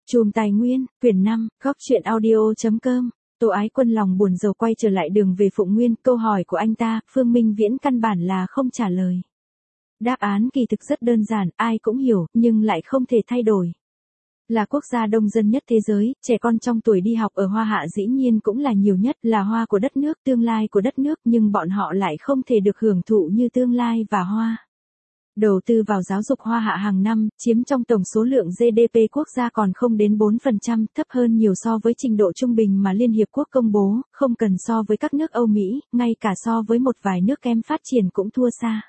Chùm Tài Nguyên, quyển 5, góc truyện audio.com. Tô Ái Quân lòng buồn rầu quay trở lại đường về Phụng Nguyên, câu hỏi của anh ta, Phương Minh Viễn căn bản là không trả lời. Đáp án kỳ thực rất đơn giản, ai cũng hiểu, nhưng lại không thể thay đổi. Là quốc gia đông dân nhất thế giới, trẻ con trong tuổi đi học ở Hoa Hạ dĩ nhiên cũng là nhiều nhất, là hoa của đất nước, tương lai của đất nước, nhưng bọn họ lại không thể được hưởng thụ như tương lai và hoa. Đầu tư vào giáo dục Hoa Hạ hàng năm, chiếm trong tổng số lượng GDP quốc gia còn không đến 4%, thấp hơn nhiều so với trình độ trung bình mà Liên Hiệp Quốc công bố, không cần so với các nước Âu Mỹ, ngay cả so với một vài nước kém phát triển cũng thua xa.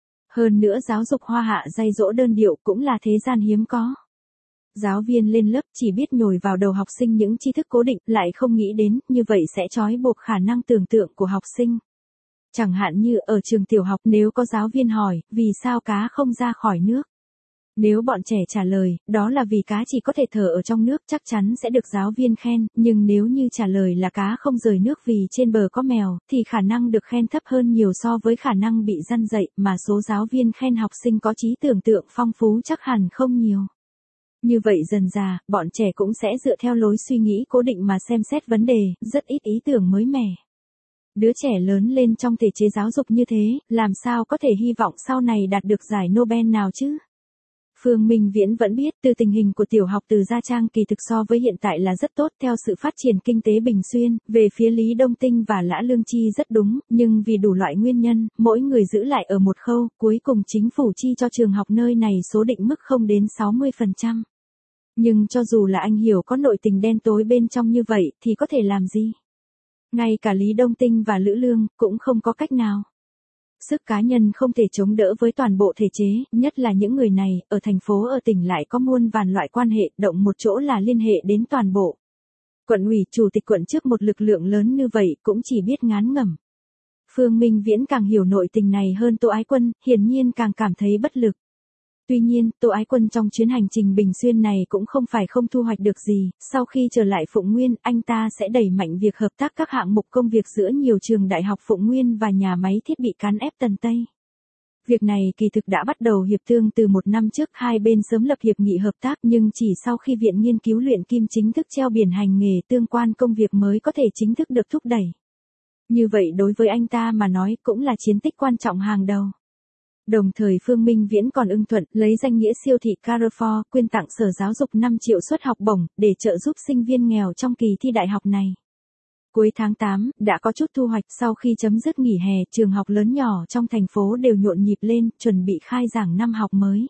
Hơn nữa giáo dục Hoa Hạ dạy dỗ đơn điệu cũng là thế gian hiếm có. Giáo viên lên lớp chỉ biết nhồi vào đầu học sinh những tri thức cố định, lại không nghĩ đến, như vậy sẽ trói buộc khả năng tưởng tượng của học sinh. Chẳng hạn như ở trường tiểu học nếu có giáo viên hỏi, vì sao cá không ra khỏi nước? Nếu bọn trẻ trả lời, đó là vì cá chỉ có thể thở ở trong nước, chắc chắn sẽ được giáo viên khen, nhưng nếu như trả lời là cá không rời nước vì trên bờ có mèo, thì khả năng được khen thấp hơn nhiều so với khả năng bị răn dạy, mà số giáo viên khen học sinh có trí tưởng tượng phong phú chắc hẳn không nhiều. Như vậy dần dà, bọn trẻ cũng sẽ dựa theo lối suy nghĩ cố định mà xem xét vấn đề, rất ít ý tưởng mới mẻ. Đứa trẻ lớn lên trong thể chế giáo dục như thế, làm sao có thể hy vọng sau này đạt được giải Nobel nào chứ? Phương Minh Viễn vẫn biết từ tình hình của tiểu học Từ Gia Trang kỳ thực so với hiện tại là rất tốt theo sự phát triển kinh tế Bình Xuyên, về phía Lý Đông Tinh và Lã Lương Chi rất đúng, nhưng vì đủ loại nguyên nhân, mỗi người giữ lại ở một khâu, cuối cùng chính phủ chi cho trường học nơi này số định mức không đến 60%. Nhưng cho dù là anh hiểu có nội tình đen tối bên trong như vậy thì có thể làm gì? Ngay cả Lý Đông Tinh và Lữ Lương cũng không có cách nào. Sức cá nhân không thể chống đỡ với toàn bộ thể chế, nhất là những người này, ở thành phố ở tỉnh lại có muôn vàn loại quan hệ, động một chỗ là liên hệ đến toàn bộ. Quận ủy, chủ tịch quận trước một lực lượng lớn như vậy cũng chỉ biết ngán ngẩm. Phương Minh Viễn càng hiểu nội tình này hơn Tô Ái Quân, hiển nhiên càng cảm thấy bất lực. Tuy nhiên, Tô Ái Quân trong chuyến hành trình Bình Xuyên này cũng không phải không thu hoạch được gì, sau khi trở lại Phụng Nguyên, anh ta sẽ đẩy mạnh việc hợp tác các hạng mục công việc giữa nhiều trường đại học Phụng Nguyên và nhà máy thiết bị cán ép Tần Tây. Việc này kỳ thực đã bắt đầu hiệp thương từ một năm trước, hai bên sớm lập hiệp nghị hợp tác, nhưng chỉ sau khi Viện Nghiên cứu Luyện Kim chính thức treo biển hành nghề tương quan công việc mới có thể chính thức được thúc đẩy. Như vậy đối với anh ta mà nói cũng là chiến tích quan trọng hàng đầu. Đồng thời Phương Minh Viễn còn ưng thuận lấy danh nghĩa siêu thị Carrefour quyên tặng Sở Giáo dục 5 triệu suất học bổng để trợ giúp sinh viên nghèo trong kỳ thi đại học này. Cuối tháng 8, đã có chút thu hoạch sau khi chấm dứt nghỉ hè, trường học lớn nhỏ trong thành phố đều nhộn nhịp lên, chuẩn bị khai giảng năm học mới.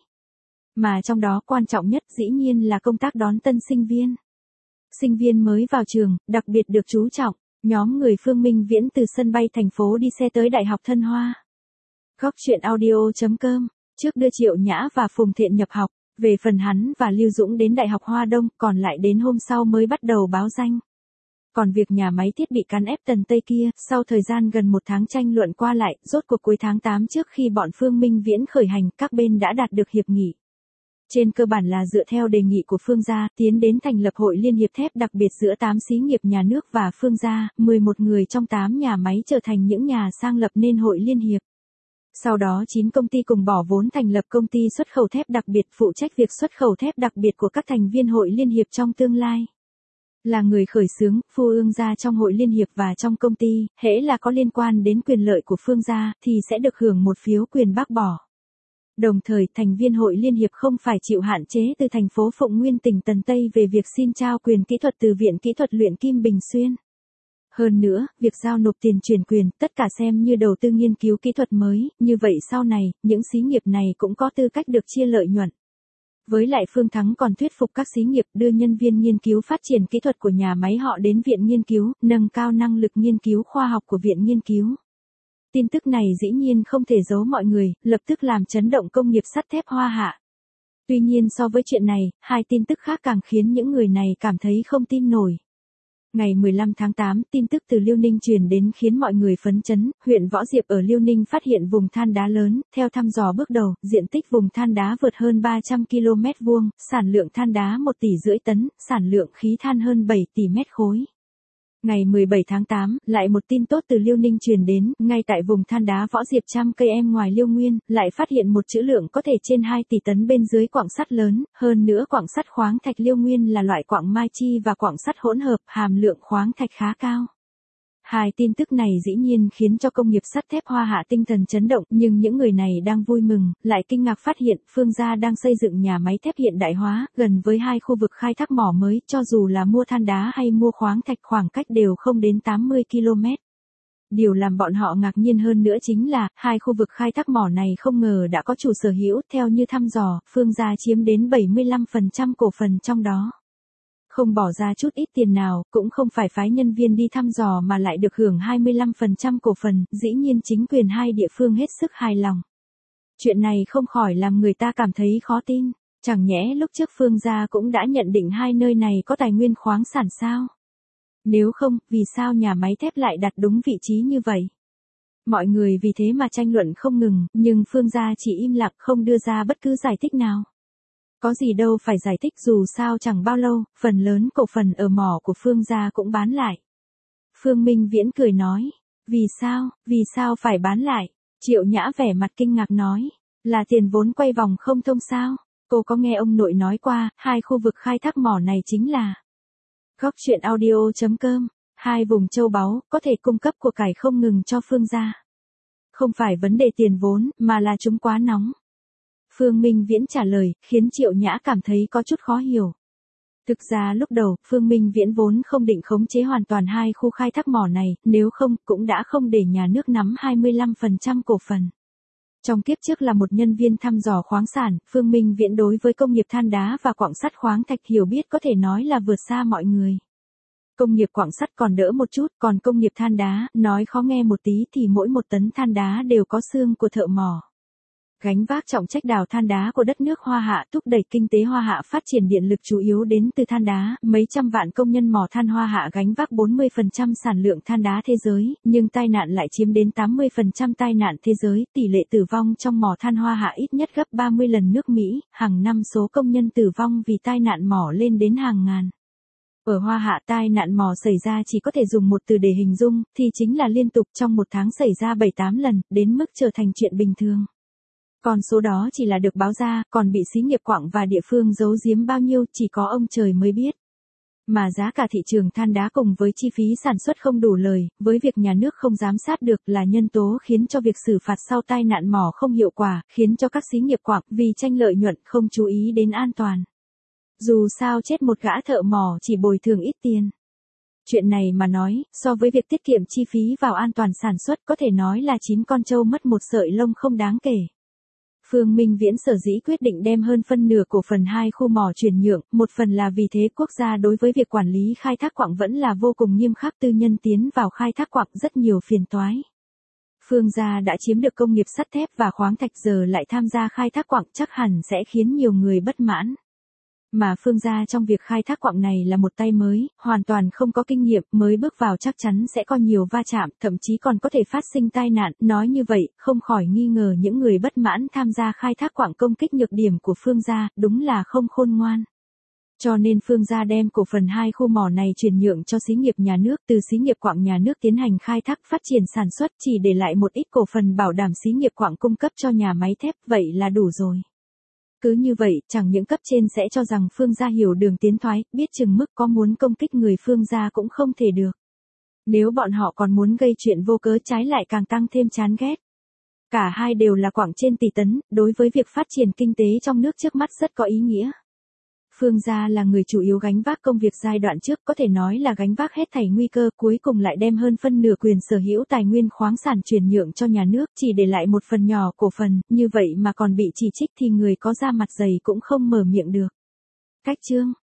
Mà trong đó quan trọng nhất dĩ nhiên là công tác đón tân sinh viên. Sinh viên mới vào trường, đặc biệt được chú trọng, nhóm người Phương Minh Viễn từ sân bay thành phố đi xe tới Đại học Thân Hoa. Góc truyện audio.com, trước đưa Triệu Nhã và Phùng Thiện nhập học, về phần hắn và Lưu Dũng đến Đại học Hoa Đông, còn lại đến hôm sau mới bắt đầu báo danh. Còn việc nhà máy thiết bị cán ép Tần Tây kia, sau thời gian gần một tháng tranh luận qua lại, rốt cuộc cuối tháng 8 trước khi bọn Phương Minh Viễn khởi hành, các bên đã đạt được hiệp nghị. Trên cơ bản là dựa theo đề nghị của Phương gia, tiến đến thành lập hội liên hiệp thép đặc biệt giữa 8 xí nghiệp nhà nước và Phương gia, 11 người trong 8 nhà máy trở thành những nhà sang lập nên hội liên hiệp. Sau đó 9 công ty cùng bỏ vốn thành lập công ty xuất khẩu thép đặc biệt phụ trách việc xuất khẩu thép đặc biệt của các thành viên hội liên hiệp trong tương lai. Là người khởi xướng, Phu Ương gia trong hội liên hiệp và trong công ty, hễ là có liên quan đến quyền lợi của Phương gia, thì sẽ được hưởng một phiếu quyền bác bỏ. Đồng thời, thành viên hội liên hiệp không phải chịu hạn chế từ thành phố Phụng Nguyên tỉnh Tần Tây về việc xin trao quyền kỹ thuật từ Viện Kỹ thuật Luyện Kim Bình Xuyên. Hơn nữa, việc giao nộp tiền chuyển quyền, tất cả xem như đầu tư nghiên cứu kỹ thuật mới, như vậy sau này, những xí nghiệp này cũng có tư cách được chia lợi nhuận. Với lại Phương Thắng còn thuyết phục các xí nghiệp đưa nhân viên nghiên cứu phát triển kỹ thuật của nhà máy họ đến viện nghiên cứu, nâng cao năng lực nghiên cứu khoa học của viện nghiên cứu. Tin tức này dĩ nhiên không thể giấu mọi người, lập tức làm chấn động công nghiệp sắt thép Hoa Hạ. Tuy nhiên so với chuyện này, hai tin tức khác càng khiến những người này cảm thấy không tin nổi. Ngày 15 tháng 8, tin tức từ Liêu Ninh truyền đến khiến mọi người phấn chấn, huyện Võ Diệp ở Liêu Ninh phát hiện vùng than đá lớn, theo thăm dò bước đầu, diện tích vùng than đá vượt hơn 300 km vuông, sản lượng than đá 1,5 tỷ tấn, sản lượng khí than hơn 7 tỷ mét khối. Ngày 17 tháng 8, lại một tin tốt từ Liêu Ninh truyền đến, ngay tại vùng than đá Võ Diệp trăm cây em ngoài Liêu Nguyên, lại phát hiện một trữ lượng có thể trên 2 tỷ tấn bên dưới quặng sắt lớn, hơn nữa quặng sắt khoáng thạch Liêu Nguyên là loại quặng mai chi và quặng sắt hỗn hợp, hàm lượng khoáng thạch khá cao. Hai tin tức này dĩ nhiên khiến cho công nghiệp sắt thép Hoa Hạ tinh thần chấn động, nhưng những người này đang vui mừng, lại kinh ngạc phát hiện Phương gia đang xây dựng nhà máy thép hiện đại hóa, gần với hai khu vực khai thác mỏ mới, cho dù là mua than đá hay mua khoáng thạch khoảng cách đều không đến 80 km. Điều làm bọn họ ngạc nhiên hơn nữa chính là, hai khu vực khai thác mỏ này không ngờ đã có chủ sở hữu, theo như thăm dò, Phương gia chiếm đến 75% cổ phần trong đó. Không bỏ ra chút ít tiền nào, cũng không phải phái nhân viên đi thăm dò mà lại được hưởng 25% cổ phần, dĩ nhiên chính quyền hai địa phương hết sức hài lòng. Chuyện này không khỏi làm người ta cảm thấy khó tin, chẳng nhẽ lúc trước Phương gia cũng đã nhận định hai nơi này có tài nguyên khoáng sản sao? Nếu không, vì sao nhà máy thép lại đặt đúng vị trí như vậy? Mọi người vì thế mà tranh luận không ngừng, nhưng Phương gia chỉ im lặng không đưa ra bất cứ giải thích nào. Có gì đâu phải giải thích, dù sao chẳng bao lâu, phần lớn cổ phần ở mỏ của Phương gia cũng bán lại. Phương Minh Viễn cười nói, vì sao phải bán lại? Triệu Nhã vẻ mặt kinh ngạc nói, là tiền vốn quay vòng không thông sao? Cô có nghe ông nội nói qua, hai khu vực khai thác mỏ này chính là goctruyện.audio.com, hai vùng châu báu, có thể cung cấp của cải không ngừng cho Phương gia. Không phải vấn đề tiền vốn, mà là chúng quá nóng. Phương Minh Viễn trả lời, khiến Triệu Nhã cảm thấy có chút khó hiểu. Thực ra lúc đầu, Phương Minh Viễn vốn không định khống chế hoàn toàn hai khu khai thác mỏ này, nếu không, cũng đã không để nhà nước nắm 25% cổ phần. Trong kiếp trước là một nhân viên thăm dò khoáng sản, Phương Minh Viễn đối với công nghiệp than đá và quặng sắt khoáng thạch hiểu biết có thể nói là vượt xa mọi người. Công nghiệp quặng sắt còn đỡ một chút, còn công nghiệp than đá, nói khó nghe một tí thì mỗi một tấn than đá đều có xương của thợ mỏ. Gánh vác trọng trách đào than đá của đất nước Hoa Hạ, thúc đẩy kinh tế Hoa Hạ phát triển, điện lực chủ yếu đến từ than đá, mấy trăm vạn công nhân mỏ than Hoa Hạ gánh vác 40% sản lượng than đá thế giới, nhưng tai nạn lại chiếm đến 80% tai nạn thế giới, tỷ lệ tử vong trong mỏ than Hoa Hạ ít nhất gấp 30 lần nước Mỹ, hàng năm số công nhân tử vong vì tai nạn mỏ lên đến hàng ngàn. Ở Hoa Hạ tai nạn mỏ xảy ra chỉ có thể dùng một từ để hình dung, thì chính là liên tục trong một tháng xảy ra 7-8 lần, đến mức trở thành chuyện bình thường. Còn số đó chỉ là được báo ra, còn bị xí nghiệp quặng và địa phương giấu giếm bao nhiêu chỉ có ông trời mới biết. Mà giá cả thị trường than đá cùng với chi phí sản xuất không đủ lời, với việc nhà nước không giám sát được là nhân tố khiến cho việc xử phạt sau tai nạn mỏ không hiệu quả, khiến cho các xí nghiệp quặng vì tranh lợi nhuận không chú ý đến an toàn. Dù sao chết một gã thợ mỏ chỉ bồi thường ít tiền. Chuyện này mà nói, so với việc tiết kiệm chi phí vào an toàn sản xuất có thể nói là 9 con trâu mất một sợi lông không đáng kể. Phương Minh Viễn sở dĩ quyết định đem hơn phân nửa cổ phần hai khu mỏ chuyển nhượng, một phần là vì thế quốc gia đối với việc quản lý khai thác quặng vẫn là vô cùng nghiêm khắc, tư nhân tiến vào khai thác quặng rất nhiều phiền toái. Phương gia đã chiếm được công nghiệp sắt thép và khoáng thạch, giờ lại tham gia khai thác quặng chắc hẳn sẽ khiến nhiều người bất mãn. Mà Phương gia trong việc khai thác quặng này là một tay mới, hoàn toàn không có kinh nghiệm, mới bước vào chắc chắn sẽ có nhiều va chạm, thậm chí còn có thể phát sinh tai nạn, nói như vậy, không khỏi nghi ngờ những người bất mãn tham gia khai thác quặng công kích nhược điểm của Phương gia, đúng là không khôn ngoan. Cho nên Phương gia đem cổ phần hai khu mỏ này chuyển nhượng cho xí nghiệp nhà nước, từ xí nghiệp quặng nhà nước tiến hành khai thác phát triển sản xuất, chỉ để lại một ít cổ phần bảo đảm xí nghiệp quặng cung cấp cho nhà máy thép, vậy là đủ rồi. Cứ như vậy, chẳng những cấp trên sẽ cho rằng Phương gia hiểu đường tiến thoái, biết chừng mức có muốn công kích người Phương gia cũng không thể được. Nếu bọn họ còn muốn gây chuyện vô cớ trái lại càng tăng thêm chán ghét. Cả hai đều là quặng trên tỷ tấn, đối với việc phát triển kinh tế trong nước trước mắt rất có ý nghĩa. Phương gia là người chủ yếu gánh vác công việc giai đoạn trước, có thể nói là gánh vác hết thảy nguy cơ, cuối cùng lại đem hơn phân nửa quyền sở hữu tài nguyên khoáng sản chuyển nhượng cho nhà nước, chỉ để lại một phần nhỏ cổ phần, như vậy mà còn bị chỉ trích thì người có da mặt dày cũng không mở miệng được. Cách chương